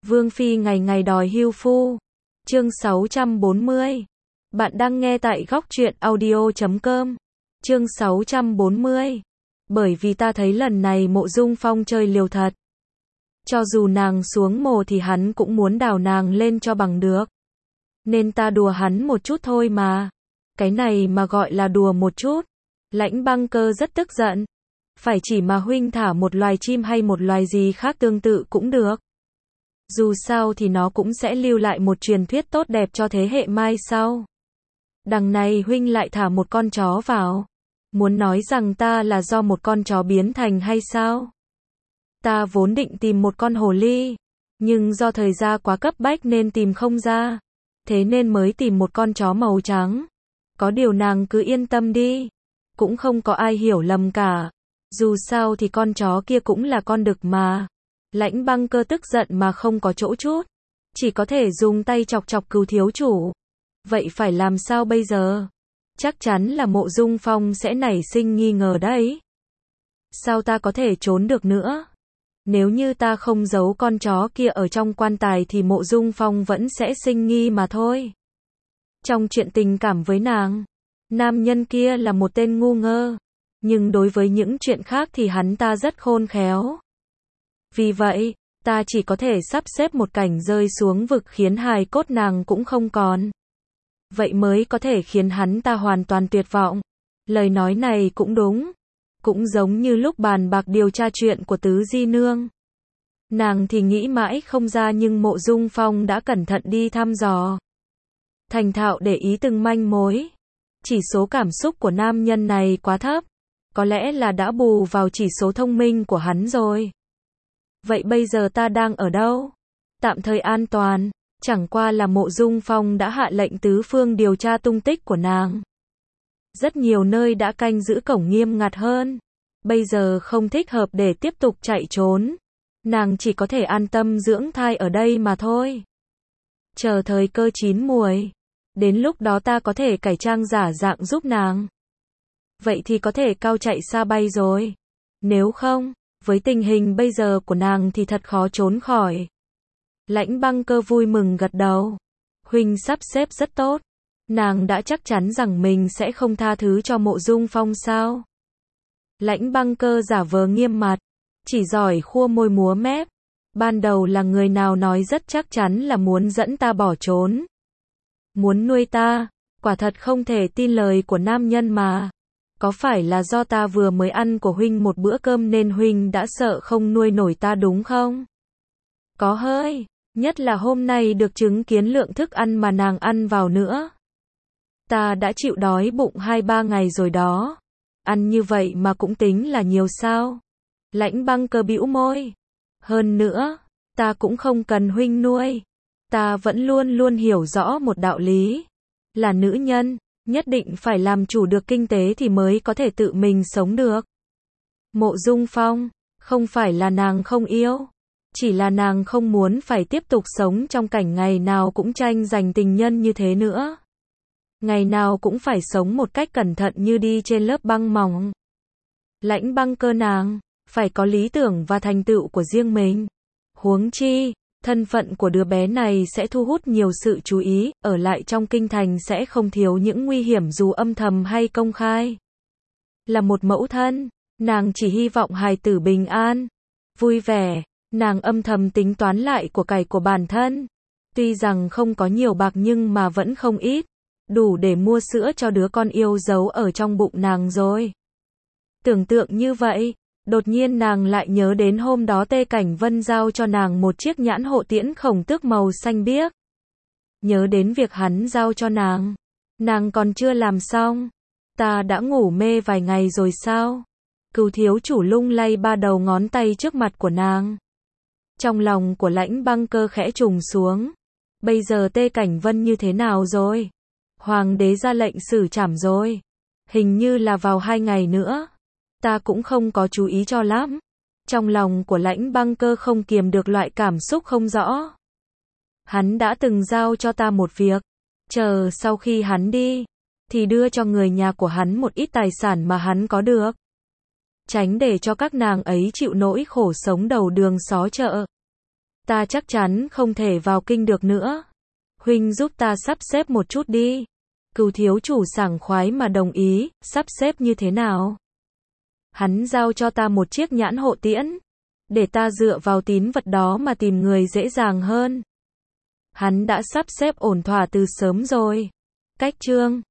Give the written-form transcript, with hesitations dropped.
Vương Phi ngày ngày đòi hưu phu. Chương 640. Bạn đang nghe tại góc truyện audio.com. Chương 640. Bởi vì ta thấy lần này Mộ Dung Phong chơi liều thật. Cho dù nàng xuống mồ thì hắn cũng muốn đào nàng lên cho bằng được. Nên ta đùa hắn một chút thôi mà. Cái này mà gọi là đùa một chút. Lãnh Băng Cơ rất tức giận. Phải chỉ mà huynh thả một loài chim hay một loài gì khác tương tự cũng được. Dù sao thì nó cũng sẽ lưu lại một truyền thuyết tốt đẹp cho thế hệ mai sau. Đằng này huynh lại thả một con chó vào. Muốn nói rằng ta là do một con chó biến thành hay sao? Ta vốn định tìm một con hồ ly. Nhưng do thời gian quá cấp bách nên tìm không ra. Thế nên mới tìm một con chó màu trắng. Có điều nàng cứ yên tâm đi. Cũng không có ai hiểu lầm cả. Dù sao thì con chó kia cũng là con đực mà. Lãnh Băng Cơ tức giận mà không có chỗ chút. Chỉ có thể dùng tay chọc chọc Cửu thiếu chủ. Vậy phải làm sao bây giờ? Chắc chắn là Mộ Dung Phong sẽ nảy sinh nghi ngờ đấy. Sao ta có thể trốn được nữa? Nếu như ta không giấu con chó kia ở trong quan tài thì Mộ Dung Phong vẫn sẽ sinh nghi mà thôi. Trong chuyện tình cảm với nàng, nam nhân kia là một tên ngu ngơ. Nhưng đối với những chuyện khác thì hắn ta rất khôn khéo. Vì vậy, ta chỉ có thể sắp xếp một cảnh rơi xuống vực khiến hài cốt nàng cũng không còn. Vậy mới có thể khiến hắn ta hoàn toàn tuyệt vọng. Lời nói này cũng đúng. Cũng giống như lúc bàn bạc điều tra chuyện của Tứ Di Nương. Nàng thì nghĩ mãi không ra nhưng Mộ Dung Phong đã cẩn thận đi thăm dò. Thành thạo để ý từng manh mối. Chỉ số cảm xúc của nam nhân này quá thấp. Có lẽ là đã bù vào chỉ số thông minh của hắn rồi. Vậy bây giờ ta đang ở đâu? Tạm thời an toàn. Chẳng qua là Mộ Dung Phong đã hạ lệnh tứ phương điều tra tung tích của nàng. Rất nhiều nơi đã canh giữ cổng nghiêm ngặt hơn. Bây giờ không thích hợp để tiếp tục chạy trốn. Nàng chỉ có thể an tâm dưỡng thai ở đây mà thôi. Chờ thời cơ chín muồi. Đến lúc đó ta có thể cải trang giả dạng giúp nàng. Vậy thì có thể cao chạy xa bay rồi. Nếu không, với tình hình bây giờ của nàng thì thật khó trốn khỏi. Lãnh Băng Cơ vui mừng gật đầu. Huynh sắp xếp rất tốt. Nàng đã chắc chắn rằng mình sẽ không tha thứ cho Mộ Dung Phong sao? Lãnh Băng Cơ giả vờ nghiêm mặt. Chỉ giỏi khua môi múa mép. Ban đầu là người nào nói rất chắc chắn là muốn dẫn ta bỏ trốn. Muốn nuôi ta. Quả thật không thể tin lời của nam nhân mà. Có phải là do ta vừa mới ăn của huynh một bữa cơm nên huynh đã sợ không nuôi nổi ta đúng không? Có hơi. Nhất là hôm nay được chứng kiến lượng thức ăn mà nàng ăn vào nữa. Ta đã chịu đói bụng 2-3 ngày rồi đó. Ăn như vậy mà cũng tính là nhiều sao? Lãnh Băng Cơ bĩu môi. Hơn nữa, ta cũng không cần huynh nuôi. Ta vẫn luôn luôn hiểu rõ một đạo lý. Là nữ nhân, nhất định phải làm chủ được kinh tế thì mới có thể tự mình sống được. Mộ Dung Phong, không phải là nàng không yêu. Chỉ là nàng không muốn phải tiếp tục sống trong cảnh ngày nào cũng tranh giành tình nhân như thế nữa. Ngày nào cũng phải sống một cách cẩn thận như đi trên lớp băng mỏng. Lãnh Băng Cơ nàng, phải có lý tưởng và thành tựu của riêng mình. Huống chi, thân phận của đứa bé này sẽ thu hút nhiều sự chú ý, ở lại trong kinh thành sẽ không thiếu những nguy hiểm dù âm thầm hay công khai. Là một mẫu thân, nàng chỉ hy vọng hài tử bình an, vui vẻ. Nàng âm thầm tính toán lại của cải của bản thân. Tuy rằng không có nhiều bạc nhưng mà vẫn không ít. Đủ để mua sữa cho đứa con yêu giấu ở trong bụng nàng rồi. Tưởng tượng như vậy, đột nhiên nàng lại nhớ đến hôm đó Tê Cảnh Vân giao cho nàng một chiếc nhãn hộ tiễn khổng tước màu xanh biếc. Nhớ đến việc hắn giao cho nàng. Nàng còn chưa làm xong. Ta đã ngủ mê vài ngày rồi sao? Cửu thiếu chủ lung lay 3 đầu ngón tay trước mặt của nàng. Trong lòng của Lãnh Băng Cơ khẽ trùng xuống. Bây giờ Tê Cảnh Vân như thế nào rồi? Hoàng đế ra lệnh xử trảm rồi. Hình như là vào 2 ngày nữa. Ta cũng không có chú ý cho lắm. Trong lòng của Lãnh Băng Cơ không kiềm được loại cảm xúc không rõ. Hắn đã từng giao cho ta một việc. Chờ sau khi hắn đi, thì đưa cho người nhà của hắn một ít tài sản mà hắn có được. Tránh để cho các nàng ấy chịu nỗi khổ sống đầu đường xó chợ. Ta chắc chắn không thể vào kinh được nữa. Huynh giúp ta sắp xếp một chút đi. Cửu thiếu chủ sảng khoái mà đồng ý, sắp xếp như thế nào? Hắn giao cho ta một chiếc nhãn hộ tiễn, để ta dựa vào tín vật đó mà tìm người dễ dàng hơn. Hắn đã sắp xếp ổn thỏa từ sớm rồi. Cách chương